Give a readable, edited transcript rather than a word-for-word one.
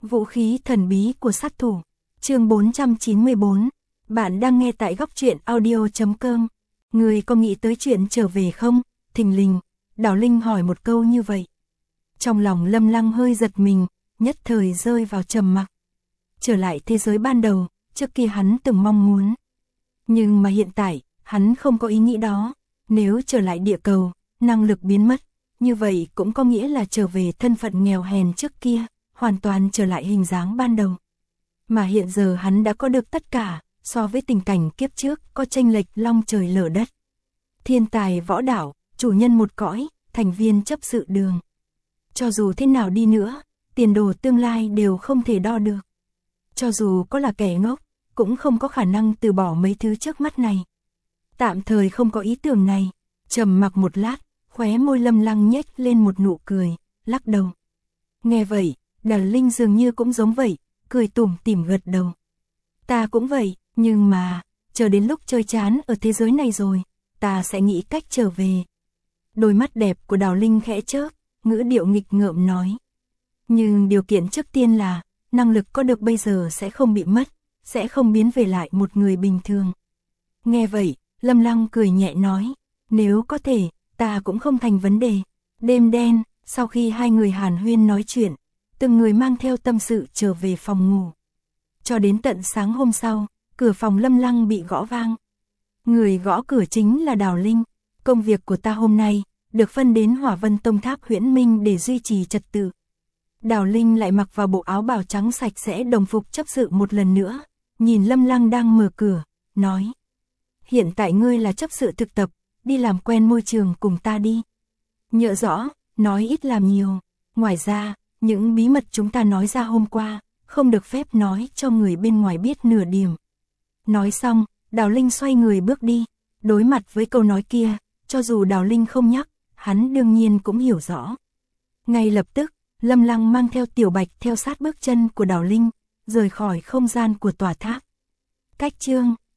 Vũ khí thần bí của sát thủ. Chương 494. Bạn đang nghe tại góc truyện audio.com. Người có nghĩ tới chuyện trở về không? Thình lình, Đào Linh hỏi một câu như vậy. Trong lòng Lâm Lăng hơi giật mình, nhất thời rơi vào trầm mặc. Trở lại thế giới ban đầu, trước kia hắn từng mong muốn. Nhưng mà hiện tại, hắn không có ý nghĩ đó. Nếu trở lại địa cầu, năng lực biến mất, như vậy cũng có nghĩa là trở về thân phận nghèo hèn trước kia, hoàn toàn trở lại hình dáng ban đầu. Mà hiện giờ hắn đã có được tất cả, so với tình cảnh kiếp trước có chênh lệch long trời lở đất. Thiên tài võ đạo, chủ nhân một cõi, thành viên chấp sự đường. Cho dù thế nào đi nữa, tiền đồ tương lai đều không thể đo được. Cho dù có là kẻ ngốc, cũng không có khả năng từ bỏ mấy thứ trước mắt này. Tạm thời không có ý tưởng này, trầm mặc một lát, khóe môi Lâm Lăng nhếch lên một nụ cười, lắc đầu. Nghe vậy, Đào Linh dường như cũng giống vậy, cười tủm tỉm gật đầu. Ta cũng vậy, nhưng mà, chờ đến lúc chơi chán ở thế giới này rồi, ta sẽ nghĩ cách trở về. Đôi mắt đẹp của Đào Linh khẽ chớp, ngữ điệu nghịch ngợm nói. Nhưng điều kiện trước tiên là, năng lực có được bây giờ sẽ không bị mất, sẽ không biến về lại một người bình thường. Nghe vậy, Lâm Lăng cười nhẹ nói, nếu có thể, ta cũng không thành vấn đề. Đêm đen, sau khi hai người hàn huyên nói chuyện, từng người mang theo tâm sự trở về phòng ngủ. Cho đến tận sáng hôm sau, cửa phòng Lâm Lăng bị gõ vang. Người gõ cửa chính là Đào Linh. Công việc của ta hôm nay, được phân đến Hỏa Vân Tông Tháp Huyễn Minh để duy trì trật tự. Đào Linh lại mặc vào bộ áo bào trắng sạch sẽ đồng phục chấp sự một lần nữa, nhìn Lâm Lăng đang mở cửa, nói. Hiện tại ngươi là chấp sự thực tập, đi làm quen môi trường cùng ta đi. Nhớ rõ, nói ít làm nhiều. Ngoài ra, những bí mật chúng ta nói ra hôm qua, không được phép nói cho người bên ngoài biết nửa điểm. Nói xong, Đào Linh xoay người bước đi. Đối mặt với câu nói kia, cho dù Đào Linh không nhắc, hắn đương nhiên cũng hiểu rõ. Ngay lập tức, Lâm Lăng mang theo Tiểu Bạch theo sát bước chân của Đào Linh, rời khỏi không gian của tòa tháp. Cách chương